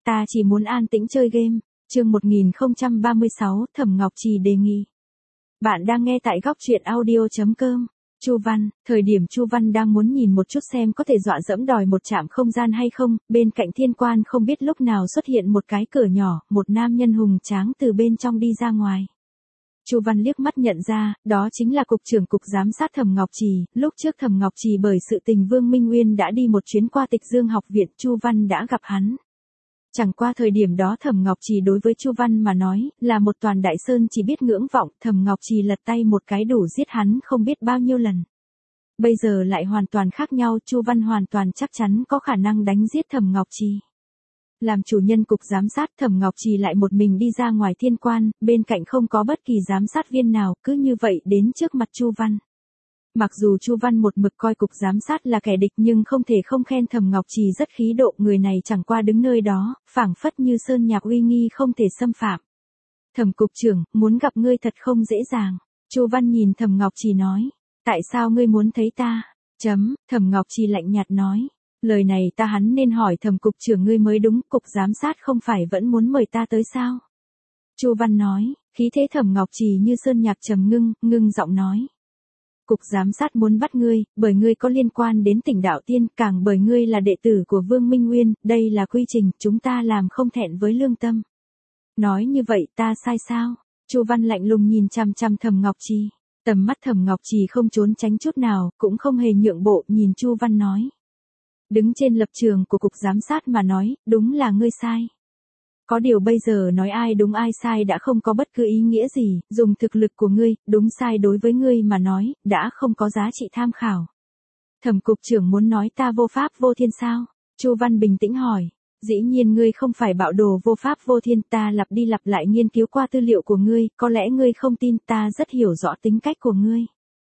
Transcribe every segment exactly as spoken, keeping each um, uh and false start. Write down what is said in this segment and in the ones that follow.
ta chỉ muốn an tĩnh chơi game. Chương một nghìn không trăm ba mươi sáu, Thẩm Ngọc Trì đề nghị. Bạn đang nghe tại góc truyện audio chấm com. Chu Văn, thời điểm Chu Văn đang muốn nhìn một chút xem có thể dọa dẫm đòi một trạm không gian hay không, bên cạnh thiên quan không biết lúc nào xuất hiện một cái cửa nhỏ, một nam nhân hùng tráng từ bên trong đi ra ngoài. Chu Văn liếc mắt nhận ra, đó chính là cục trưởng cục giám sát Thẩm Ngọc Trì, lúc trước Thẩm Ngọc Trì bởi sự tình Vương Minh Nguyên đã đi một chuyến qua Tịch Dương học viện, Chu Văn đã gặp hắn. Chẳng qua thời điểm đó Thẩm Ngọc Trì đối với Chu Văn mà nói, là một toàn đại sơn chỉ biết ngưỡng vọng, Thẩm Ngọc Trì lật tay một cái đủ giết hắn không biết bao nhiêu lần. Bây giờ lại hoàn toàn khác nhau, Chu Văn hoàn toàn chắc chắn có khả năng đánh giết Thẩm Ngọc Trì. Làm chủ nhân cục giám sát, Thẩm Ngọc Trì lại một mình đi ra ngoài thiên quan, bên cạnh không có bất kỳ giám sát viên nào, cứ như vậy đến trước mặt Chu Văn. Mặc dù Chu Văn một mực coi cục giám sát là kẻ địch nhưng không thể không khen Thẩm Ngọc Trì rất khí độ, người này chẳng qua đứng nơi đó, phảng phất như sơn nhạc uy nghi không thể xâm phạm. Thẩm cục trưởng, muốn gặp ngươi thật không dễ dàng. Chu Văn nhìn Thẩm Ngọc Trì nói, tại sao ngươi muốn thấy ta? Chấm, Thẩm Ngọc Trì lạnh nhạt nói, lời này ta hắn nên hỏi Thẩm cục trưởng ngươi mới đúng, cục giám sát không phải vẫn muốn mời ta tới sao? Chu Văn nói, khí thế Thẩm Ngọc Trì như sơn nhạc trầm ngưng, ngưng giọng nói. Cục giám sát muốn bắt ngươi, bởi ngươi có liên quan đến Tỉnh Đạo Tiên, càng bởi ngươi là đệ tử của Vương Minh Nguyên, đây là quy trình, chúng ta làm không thẹn với lương tâm. Nói như vậy ta sai sao? Chu Văn lạnh lùng nhìn chằm chằm Thẩm Ngọc Trì, tầm mắt Thẩm Ngọc Trì không trốn tránh chút nào, cũng không hề nhượng bộ, nhìn Chu Văn nói. Đứng trên lập trường của cục giám sát mà nói, đúng là ngươi sai. Có điều bây giờ nói ai đúng ai sai đã không có bất cứ ý nghĩa gì, dùng thực lực của ngươi, đúng sai đối với ngươi mà nói, đã không có giá trị tham khảo. Thẩm cục trưởng muốn nói ta vô pháp vô thiên sao? Chu Văn bình tĩnh hỏi. Dĩ nhiên ngươi không phải bạo đồ vô pháp vô thiên, ta lặp đi lặp lại nghiên cứu qua tư liệu của ngươi, có lẽ ngươi không tin, ta rất hiểu rõ tính cách của ngươi.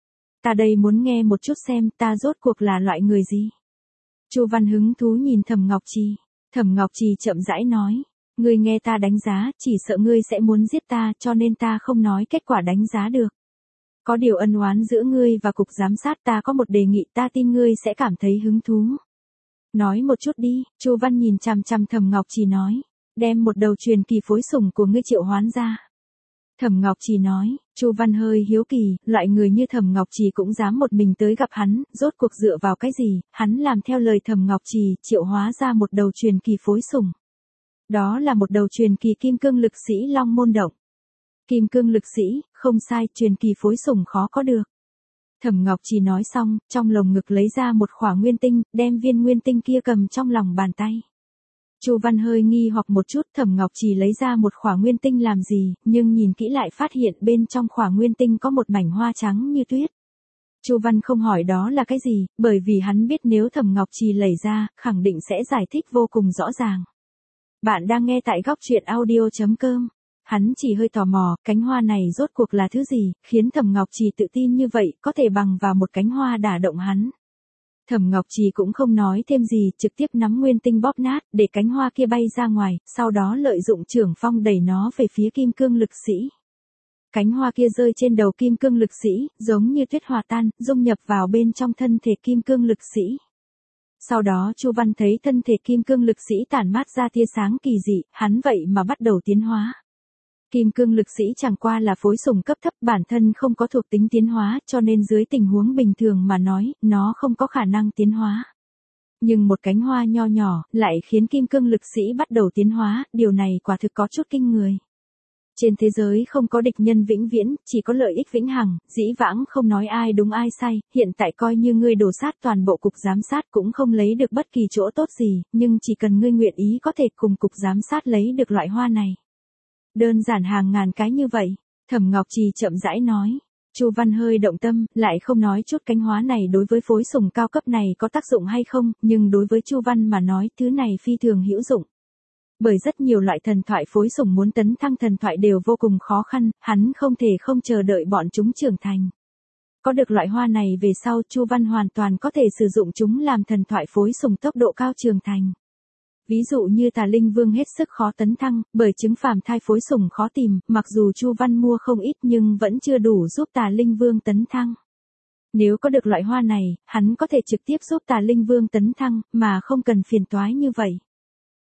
Ta đây muốn nghe một chút xem ta rốt cuộc là loại người gì. Chu Văn hứng thú nhìn Thẩm Ngọc Trì. Thẩm Ngọc Trì chậm rãi nói. Ngươi nghe ta đánh giá, chỉ sợ ngươi sẽ muốn giết ta, cho nên ta không nói kết quả đánh giá được. Có điều ân oán giữa ngươi và cục giám sát, ta có một đề nghị, ta tin ngươi sẽ cảm thấy hứng thú. Nói một chút đi, Chu Văn nhìn chằm chằm Thẩm Ngọc Trì nói, đem một đầu truyền kỳ phối sủng của ngươi triệu hoán ra. Thẩm Ngọc Trì nói, Chu Văn hơi hiếu kỳ, loại người như Thẩm Ngọc Trì cũng dám một mình tới gặp hắn, rốt cuộc dựa vào cái gì, hắn làm theo lời Thẩm Ngọc Trì, triệu hóa ra một đầu truyền kỳ phối sủng. Đó là một đầu truyền kỳ kim cương lực sĩ Long Môn Động. Kim cương lực sĩ, không sai, truyền kỳ phối sủng khó có được. Thẩm Ngọc Trì nói xong, trong lồng ngực lấy ra một khỏa nguyên tinh, đem viên nguyên tinh kia cầm trong lòng bàn tay. Chu Văn hơi nghi hoặc một chút, Thẩm Ngọc Trì lấy ra một khỏa nguyên tinh làm gì, nhưng nhìn kỹ lại phát hiện bên trong khỏa nguyên tinh có một mảnh hoa trắng như tuyết. Chu Văn không hỏi đó là cái gì, bởi vì hắn biết nếu Thẩm Ngọc Trì lấy ra, khẳng định sẽ giải thích vô cùng rõ ràng. Bạn đang nghe tại góc truyện audio chấm com. Hắn chỉ hơi tò mò, cánh hoa này rốt cuộc là thứ gì, khiến Thẩm Ngọc Trì tự tin như vậy, có thể bằng vào một cánh hoa đả động hắn. Thẩm Ngọc Trì cũng không nói thêm gì, trực tiếp nắm nguyên tinh bóp nát, để cánh hoa kia bay ra ngoài, sau đó lợi dụng trưởng phong đẩy nó về phía kim cương lực sĩ. Cánh hoa kia rơi trên đầu kim cương lực sĩ, giống như tuyết hòa tan, dung nhập vào bên trong thân thể kim cương lực sĩ. Sau đó Chu Văn thấy thân thể kim cương lực sĩ tản mát ra tia sáng kỳ dị, hắn vậy mà bắt đầu tiến hóa. Kim cương lực sĩ chẳng qua là phối sủng cấp thấp, bản thân không có thuộc tính tiến hóa, cho nên dưới tình huống bình thường mà nói, nó không có khả năng tiến hóa. Nhưng một cánh hoa nho nhỏ, lại khiến kim cương lực sĩ bắt đầu tiến hóa, điều này quả thực có chút kinh người. Trên thế giới không có địch nhân vĩnh viễn, chỉ có lợi ích vĩnh hằng, dĩ vãng không nói ai đúng ai sai, hiện tại coi như ngươi đổ sát toàn bộ cục giám sát cũng không lấy được bất kỳ chỗ tốt gì, nhưng chỉ cần ngươi nguyện ý có thể cùng cục giám sát lấy được loại hoa này. Đơn giản hàng ngàn cái như vậy, Thẩm Ngọc Trì chậm rãi nói. Chu Văn hơi động tâm, lại không nói chút cánh hoa này đối với phối sủng cao cấp này có tác dụng hay không, nhưng đối với Chu Văn mà nói, thứ này phi thường hữu dụng. Bởi rất nhiều loại thần thoại phối sủng muốn tấn thăng thần thoại đều vô cùng khó khăn, hắn không thể không chờ đợi bọn chúng trưởng thành. Có được loại hoa này về sau, Chu Văn hoàn toàn có thể sử dụng chúng làm thần thoại phối sủng tốc độ cao trưởng thành. Ví dụ như Tà Linh Vương hết sức khó tấn thăng, bởi trứng phàm thai phối sủng khó tìm, mặc dù Chu Văn mua không ít nhưng vẫn chưa đủ giúp Tà Linh Vương tấn thăng. Nếu có được loại hoa này, hắn có thể trực tiếp giúp Tà Linh Vương tấn thăng, mà không cần phiền toái như vậy.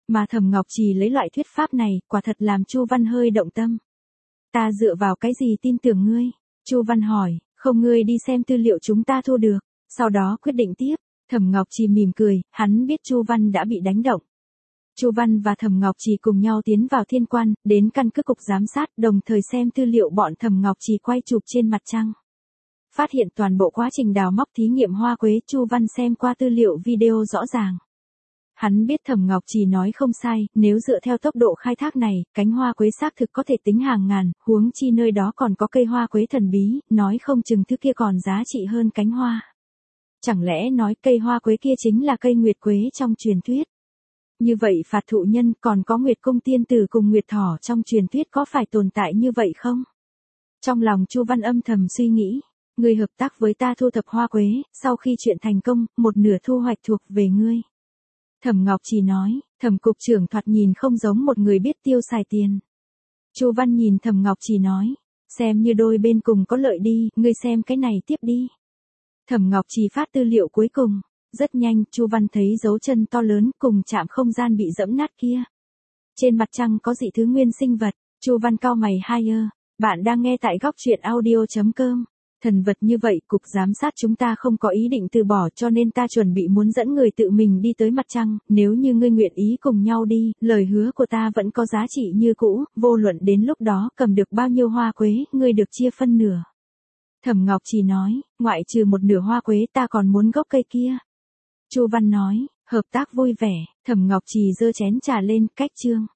Mà Thẩm Ngọc Trì lấy loại thuyết pháp này, quả thật làm Chu Văn hơi động tâm. Ta dựa vào cái gì tin tưởng ngươi? Chu Văn hỏi, không ngươi đi xem tư liệu chúng ta thu được, sau đó quyết định tiếp. Thẩm Ngọc Trì mỉm cười, hắn biết Chu Văn đã bị đánh động. Chu Văn và Thẩm Ngọc Trì cùng nhau tiến vào thiên quan, đến căn cứ cục giám sát, đồng thời xem tư liệu bọn Thẩm Ngọc Trì quay chụp trên mặt trăng. Phát hiện toàn bộ quá trình đào móc thí nghiệm hoa quế, Chu Văn xem qua tư liệu video rõ ràng. Hắn biết Thẩm Ngọc Trì nói không sai, nếu dựa theo tốc độ khai thác này, cánh hoa quế xác thực có thể tính hàng ngàn, huống chi nơi đó còn có cây hoa quế thần bí, nói không chừng thứ kia còn giá trị hơn cánh hoa. Chẳng lẽ nói cây hoa quế kia chính là cây nguyệt quế trong truyền thuyết? Như vậy phạt thụ nhân còn có nguyệt cung tiên tử cùng nguyệt thỏ trong truyền thuyết có phải tồn tại như vậy không? Trong lòng Chu Văn âm thầm suy nghĩ, ngươi hợp tác với ta thu thập hoa quế, sau khi chuyện thành công, một nửa thu hoạch thuộc về ngươi. Thẩm Ngọc Trì nói, Thẩm cục trưởng thoạt nhìn không giống một người biết tiêu xài tiền. Chu Văn nhìn Thẩm Ngọc Trì nói, xem như đôi bên cùng có lợi đi, ngươi xem cái này tiếp đi. Thẩm Ngọc Trì phát tư liệu cuối cùng, rất nhanh, Chu Văn thấy dấu chân to lớn cùng chạm không gian bị dẫm nát kia. Trên mặt trăng có dị thứ nguyên sinh vật, Chu Văn cau mày hai ơ, bạn đang nghe tại góc truyện audio chấm com. Thần vật như vậy, cục giám sát chúng ta không có ý định từ bỏ, cho nên ta chuẩn bị muốn dẫn người tự mình đi tới mặt trăng, nếu như ngươi nguyện ý cùng nhau đi, lời hứa của ta vẫn có giá trị như cũ, vô luận đến lúc đó cầm được bao nhiêu hoa quế, ngươi được chia phân nửa. Thẩm Ngọc Trì nói, ngoại trừ một nửa hoa quế ta còn muốn gốc cây kia. Chu Văn nói, hợp tác vui vẻ, Thẩm Ngọc Trì giơ chén trà lên, cách chương.